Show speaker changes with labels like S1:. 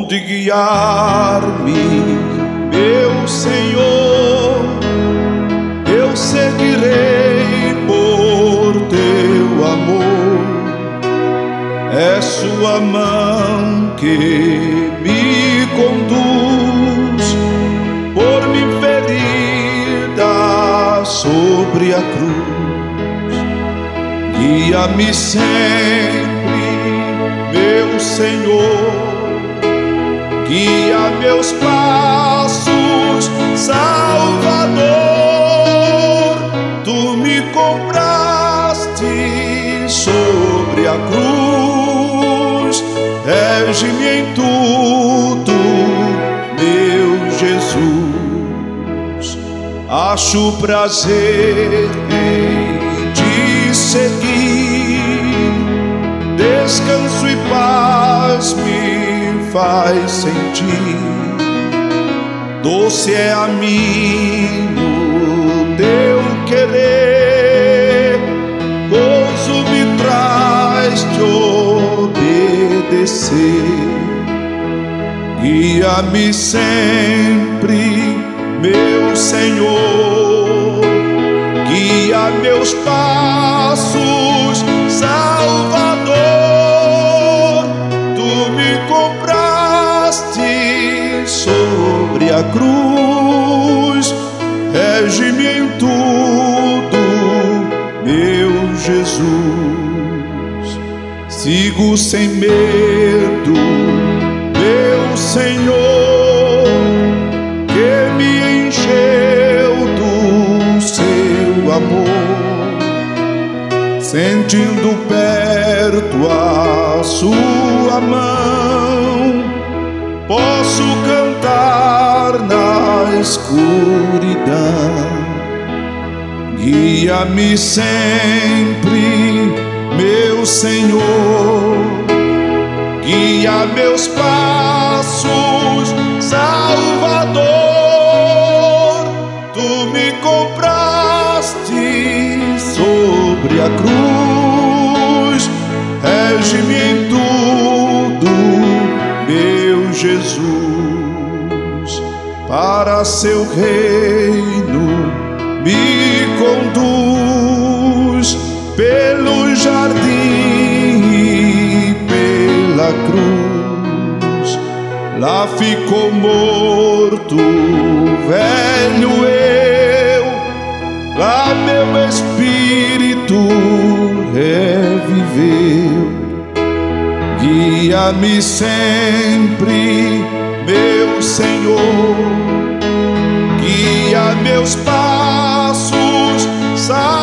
S1: onde guiar-me, meu Senhor, eu seguirei por teu amor. É sua mão que me conduz por mim ferida sobre a cruz. Guia-me sempre, meu Senhor, guia meus passos, Salvador. Tu me compraste sobre a cruz, rege-me em tudo, meu Jesus. Acho prazer em te seguir, descanso e paz me faz sentir. Doce é a mim o teu querer, gozo me traz de obedecer. Guia-me sempre, meu Senhor, guia meus passos, Salvador. Tu me compraste sobre a cruz, rege-me em tudo, meu Jesus. Sigo sem medo, meu Senhor, que me encheu do seu amor, sentindo perto a sua mão, posso cantar na escuridão. Guia-me sempre, meu Senhor, guia meus passos, Salvador. Tu me compraste sobre a cruz, rege-me em tudo, meu Jesus. Para seu reino me conduz pelo jardim e pela cruz. Lá ficou morto velho eu, lá meu espírito reviveu. Guia-me sempre, meu Senhor, guia meus passos,